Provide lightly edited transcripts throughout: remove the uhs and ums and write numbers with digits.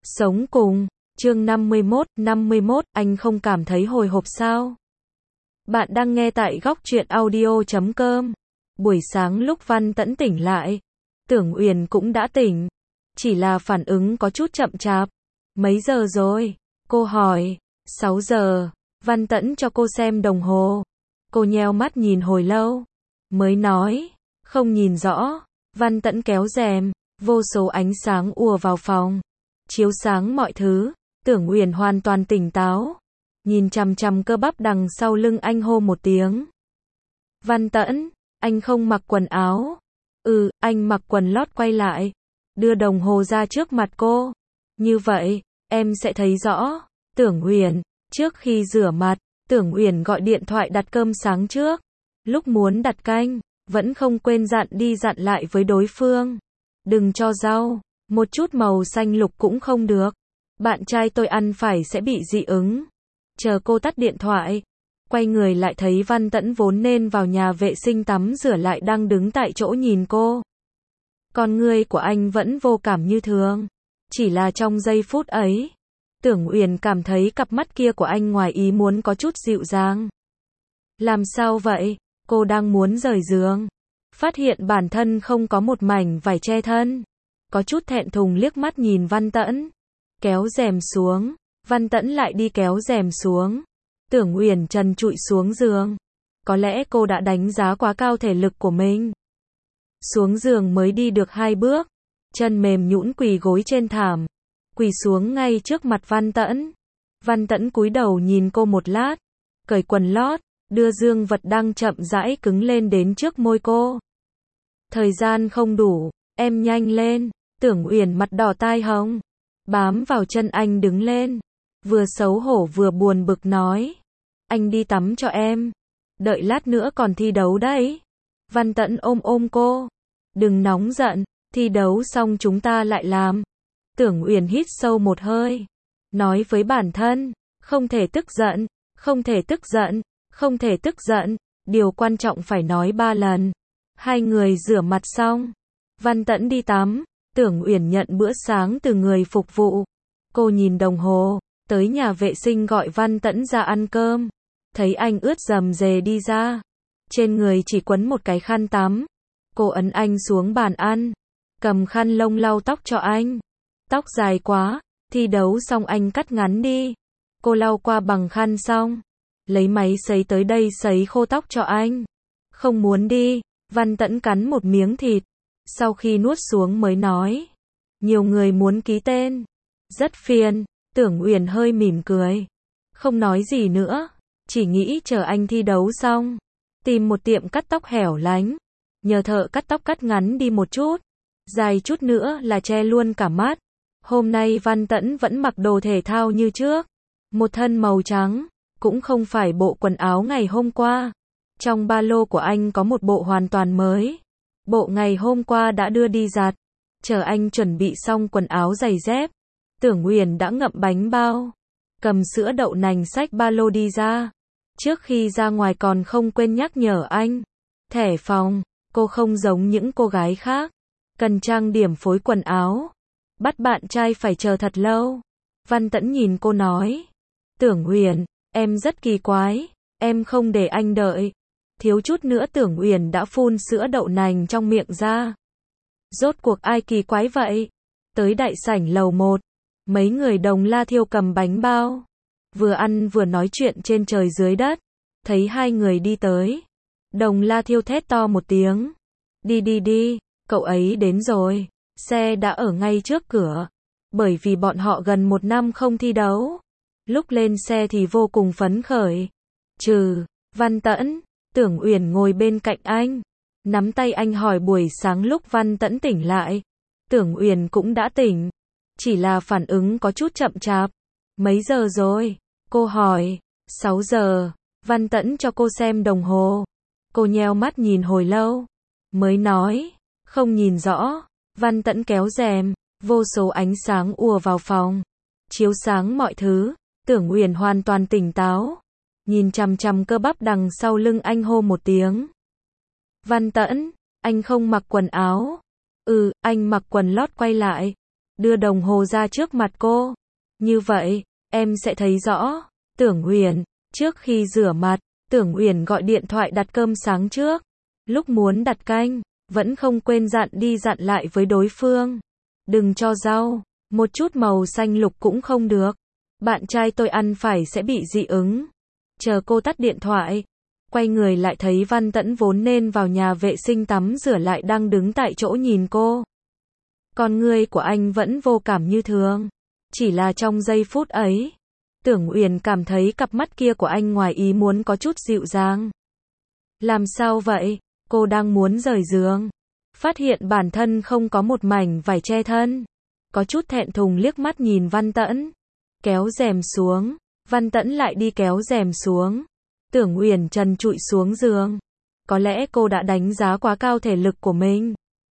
Sống cùng, chương 51, anh không cảm thấy hồi hộp sao? Bạn đang nghe tại góc truyện audio.com. Buổi sáng lúc Văn Tẫn tỉnh lại, Tưởng Uyển cũng đã tỉnh, chỉ là phản ứng có chút chậm chạp. Mấy giờ rồi? Cô hỏi. 6 giờ. Văn Tẫn cho cô xem đồng hồ. Cô nheo mắt nhìn hồi lâu, mới nói, không nhìn rõ. Văn Tẫn kéo rèm, vô số ánh sáng ùa vào phòng, chiếu sáng mọi thứ. Tưởng Uyển hoàn toàn tỉnh táo, nhìn chằm chằm cơ bắp đằng sau lưng anh hô một tiếng. Văn Tẫn, anh không mặc quần áo. Anh mặc quần lót quay lại, đưa đồng hồ ra trước mặt cô. Như vậy, em sẽ thấy rõ. Tưởng Uyển, trước khi rửa mặt, Tưởng Uyển gọi điện thoại đặt cơm sáng trước. Lúc muốn đặt canh, vẫn không quên dặn lại với đối phương. Đừng cho rau, một chút màu xanh lục cũng không được. Bạn trai tôi ăn phải sẽ bị dị ứng. Chờ cô tắt điện thoại, quay người lại thấy Văn Tẫn vốn nên vào nhà vệ sinh tắm rửa lại đang đứng tại chỗ nhìn cô. Con người của anh vẫn vô cảm như thường. Chỉ là trong giây phút ấy, Tưởng Uyển cảm thấy cặp mắt kia của anh ngoài ý muốn có chút dịu dàng. Làm sao vậy? Cô đang muốn rời giường, phát hiện bản thân không có một mảnh vải che thân. Có chút thẹn thùng liếc mắt nhìn Văn Tẫn. Kéo rèm xuống, Văn Tẫn lại đi kéo rèm xuống. Tưởng Uyển trần trụi xuống giường. Có lẽ cô đã đánh giá quá cao thể lực của mình. Xuống giường mới đi được 2 bước, chân mềm nhũn quỳ gối trên thảm, quỳ xuống ngay trước mặt Văn Tẫn. Văn Tẫn cúi đầu nhìn cô một lát, cởi quần lót, đưa dương vật đang chậm rãi cứng lên đến trước môi cô. Thời gian không đủ, em nhanh lên. Tưởng Uyển mặt đỏ tai hồng, bám vào chân anh đứng lên, vừa xấu hổ vừa buồn bực nói, anh đi tắm cho em, đợi lát nữa còn thi đấu đấy. Văn Tẫn ôm cô, đừng nóng giận, thi đấu xong chúng ta lại làm. Tưởng Uyển hít sâu một hơi, nói với bản thân, không thể tức giận, không thể tức giận, không thể tức giận, điều quan trọng phải nói 3 lần. Hai người rửa mặt xong, Văn Tẫn đi tắm, Tưởng Uyển nhận bữa sáng từ người phục vụ. Cô nhìn đồng hồ, tới nhà vệ sinh gọi Văn Tẫn ra ăn cơm. Thấy anh ướt rầm rề đi ra, trên người chỉ quấn một cái khăn tắm. Cô ấn anh xuống bàn ăn, cầm khăn lông lau tóc cho anh. Tóc dài quá, thi đấu xong anh cắt ngắn đi. Cô lau qua bằng khăn xong, lấy máy sấy tới đây sấy khô tóc cho anh. Không muốn đi. Văn Tẫn cắn một miếng thịt, sau khi nuốt xuống mới nói, nhiều người muốn ký tên, rất phiền. Tưởng Uyển hơi mỉm cười, không nói gì nữa, chỉ nghĩ chờ anh thi đấu xong, tìm một tiệm cắt tóc hẻo lánh, nhờ thợ cắt tóc cắt ngắn đi một chút, dài chút nữa là che luôn cả mắt. Hôm nay Văn Tẫn vẫn mặc đồ thể thao như trước, một thân màu trắng, cũng không phải bộ quần áo ngày hôm qua. Trong ba lô của anh có một bộ hoàn toàn mới. Bộ ngày hôm qua đã đưa đi giặt. Chờ anh chuẩn bị xong quần áo giày dép, Tưởng Uyển đã ngậm bánh bao, cầm sữa đậu nành xách ba lô đi ra. Trước khi ra ngoài còn không quên nhắc nhở anh, thẻ phòng, cô không giống những cô gái khác, cần trang điểm phối quần áo, bắt bạn trai phải chờ thật lâu. Văn Tẫn nhìn cô nói, Tưởng Uyển, em rất kỳ quái, em không để anh đợi. Thiếu chút nữa Tưởng Uyển đã phun sữa đậu nành trong miệng ra. Rốt cuộc ai kỳ quái vậy? Tới đại sảnh lầu 1, mấy người Đồng La Thiêu cầm bánh bao, vừa ăn vừa nói chuyện trên trời dưới đất. Thấy hai người đi tới, Đồng La Thiêu thét to một tiếng, đi, cậu ấy đến rồi. Xe đã ở ngay trước cửa, bởi vì bọn họ gần 1 năm không thi đấu. Lúc lên xe thì vô cùng phấn khởi. Văn Tẫn. Tưởng Uyển ngồi bên cạnh anh, nắm tay anh hỏi buổi sáng lúc Văn Tẫn tỉnh lại. Tưởng Uyển cũng đã tỉnh, chỉ là phản ứng có chút chậm chạp. Mấy giờ rồi? Cô hỏi. 6 giờ. Văn Tẫn cho cô xem đồng hồ. Cô nheo mắt nhìn hồi lâu, mới nói, không nhìn rõ. Văn Tẫn kéo rèm, vô số ánh sáng ùa vào phòng, chiếu sáng mọi thứ. Tưởng Uyển hoàn toàn tỉnh táo, nhìn chằm chằm cơ bắp đằng sau lưng anh hô một tiếng. Văn Tẫn, anh không mặc quần áo. Anh mặc quần lót quay lại, đưa đồng hồ ra trước mặt cô. Như vậy, em sẽ thấy rõ. Tưởng Uyển, trước khi rửa mặt, Tưởng Uyển gọi điện thoại đặt cơm sáng trước. Lúc muốn đặt canh, vẫn không quên dặn lại với đối phương. Đừng cho rau, một chút màu xanh lục cũng không được. Bạn trai tôi ăn phải sẽ bị dị ứng. Chờ cô tắt điện thoại, quay người lại thấy Văn Tẫn vốn nên vào nhà vệ sinh tắm rửa lại đang đứng tại chỗ nhìn cô. Con người của anh vẫn vô cảm như thường. Chỉ là trong giây phút ấy, Tưởng Uyển cảm thấy cặp mắt kia của anh ngoài ý muốn có chút dịu dàng. Làm sao vậy? Cô đang muốn rời giường. Phát hiện bản thân không có một mảnh vải che thân. Có chút thẹn thùng liếc mắt nhìn Văn Tẫn. Kéo rèm xuống. Văn Tẫn lại đi kéo rèm xuống. Tưởng Uyển trần trụi xuống giường. Có lẽ cô đã đánh giá quá cao thể lực của mình.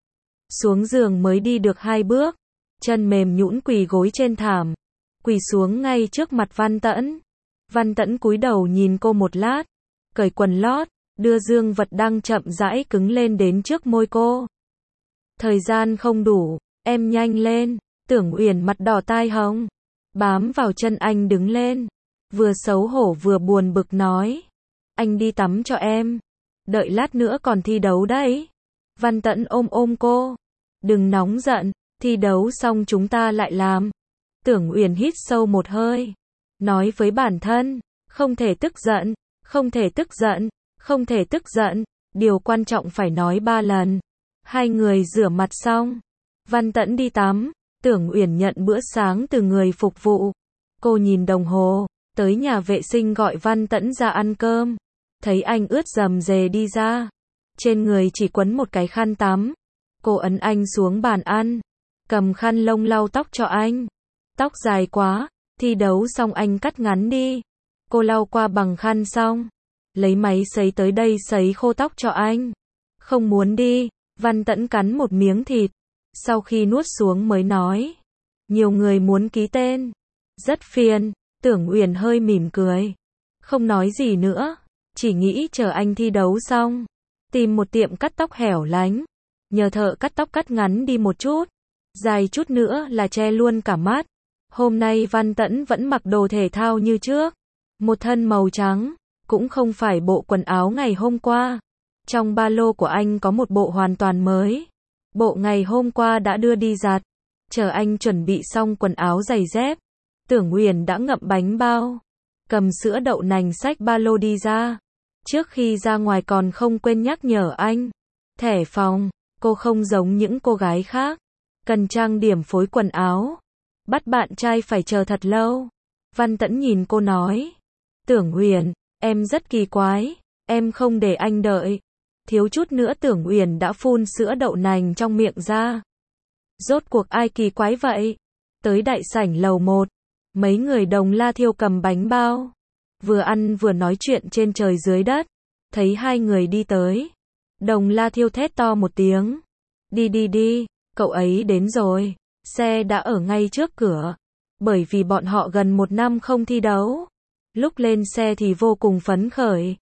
Xuống giường mới đi được 2 bước. Chân mềm nhũn quỳ gối trên thảm. Quỳ xuống ngay trước mặt Văn Tẫn. Văn Tẫn cúi đầu nhìn cô một lát. Cởi quần lót. Đưa dương vật đang chậm rãi cứng lên đến trước môi cô. Thời gian không đủ. Em nhanh lên. Tưởng Uyển mặt đỏ tai hồng. Bám vào chân anh đứng lên. Vừa xấu hổ vừa buồn bực nói. Anh đi tắm cho em. Đợi lát nữa còn thi đấu đấy. Văn Tẫn ôm cô. Đừng nóng giận. Thi đấu xong chúng ta lại làm. Tưởng Uyển hít sâu một hơi. Nói với bản thân. Không thể tức giận. Không thể tức giận. Không thể tức giận. Điều quan trọng phải nói 3 lần. Hai người rửa mặt xong. Văn Tẫn đi tắm. Tưởng Uyển nhận bữa sáng từ người phục vụ. Cô nhìn đồng hồ. Tới nhà vệ sinh gọi Văn Tẫn ra ăn cơm. Thấy anh ướt rầm rề đi ra. Trên người chỉ quấn một cái khăn tắm. Cô ấn anh xuống bàn ăn. Cầm khăn lông lau tóc cho anh. Tóc dài quá. Thi đấu xong anh cắt ngắn đi. Cô lau qua bằng khăn xong. Lấy máy sấy tới đây sấy khô tóc cho anh. Không muốn đi. Văn Tẫn cắn một miếng thịt. Sau khi nuốt xuống mới nói. Nhiều người muốn ký tên. Rất phiền. Tưởng Uyển hơi mỉm cười. Không nói gì nữa. Chỉ nghĩ chờ anh thi đấu xong. Tìm một tiệm cắt tóc hẻo lánh. Nhờ thợ cắt tóc cắt ngắn đi một chút. Dài chút nữa là che luôn cả mắt. Hôm nay Văn Tẫn vẫn mặc đồ thể thao như trước. Một thân màu trắng. Cũng không phải bộ quần áo ngày hôm qua. Trong ba lô của anh có một bộ hoàn toàn mới. Bộ ngày hôm qua đã đưa đi giặt. Chờ anh chuẩn bị xong quần áo giày dép. Tưởng Uyển đã ngậm bánh bao. Cầm sữa đậu nành xách ba lô đi ra. Trước khi ra ngoài còn không quên nhắc nhở anh. Thẻ phòng, cô không giống những cô gái khác. Cần trang điểm phối quần áo. Bắt bạn trai phải chờ thật lâu. Văn Tẫn nhìn cô nói. Tưởng Uyển, em rất kỳ quái. Em không để anh đợi. Thiếu chút nữa Tưởng Uyển đã phun sữa đậu nành trong miệng ra. Rốt cuộc ai kỳ quái vậy? Tới đại sảnh lầu 1. Mấy người Đồng La Thiêu cầm bánh bao. Vừa ăn vừa nói chuyện trên trời dưới đất. Thấy hai người đi tới. Đồng La Thiêu thét to một tiếng. Đi, cậu ấy đến rồi. Xe đã ở ngay trước cửa. Bởi vì bọn họ gần 1 năm không thi đấu. Lúc lên xe thì vô cùng phấn khởi.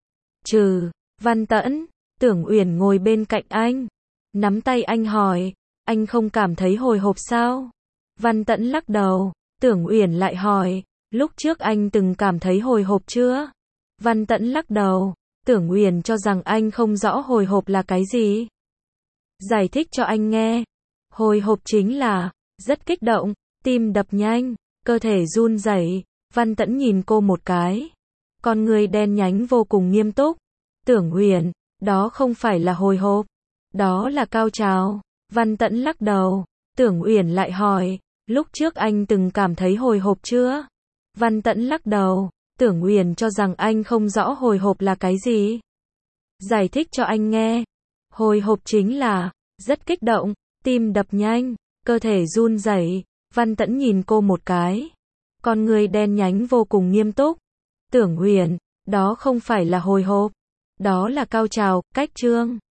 Văn Tẫn. Tưởng Uyển ngồi bên cạnh anh. Nắm tay anh hỏi. Anh không cảm thấy hồi hộp sao? Văn Tẫn lắc đầu. Tưởng Uyển lại hỏi. Lúc trước anh từng cảm thấy hồi hộp chưa? Văn Tẫn lắc đầu. Tưởng Uyển cho rằng anh không rõ hồi hộp là cái gì. Giải thích cho anh nghe. Hồi hộp chính là rất kích động, tim đập nhanh, cơ thể run rẩy. Văn Tẫn nhìn cô một cái. Con người đen nhánh vô cùng nghiêm túc. Tưởng Uyển, đó không phải là hồi hộp. Đó là cao trào. Văn Tẫn lắc đầu. Tưởng Uyển lại hỏi. Lúc trước anh từng cảm thấy hồi hộp chưa? Văn Tẫn lắc đầu. Tưởng Uyển cho rằng anh không rõ hồi hộp là cái gì. Giải thích cho anh nghe. Hồi hộp chính là rất kích động, tim đập nhanh, cơ thể run rẩy. Văn Tẫn nhìn cô một cái. Con người đen nhánh vô cùng nghiêm túc. Tưởng Uyển, đó không phải là hồi hộp. Đó là cao trào, cách chương.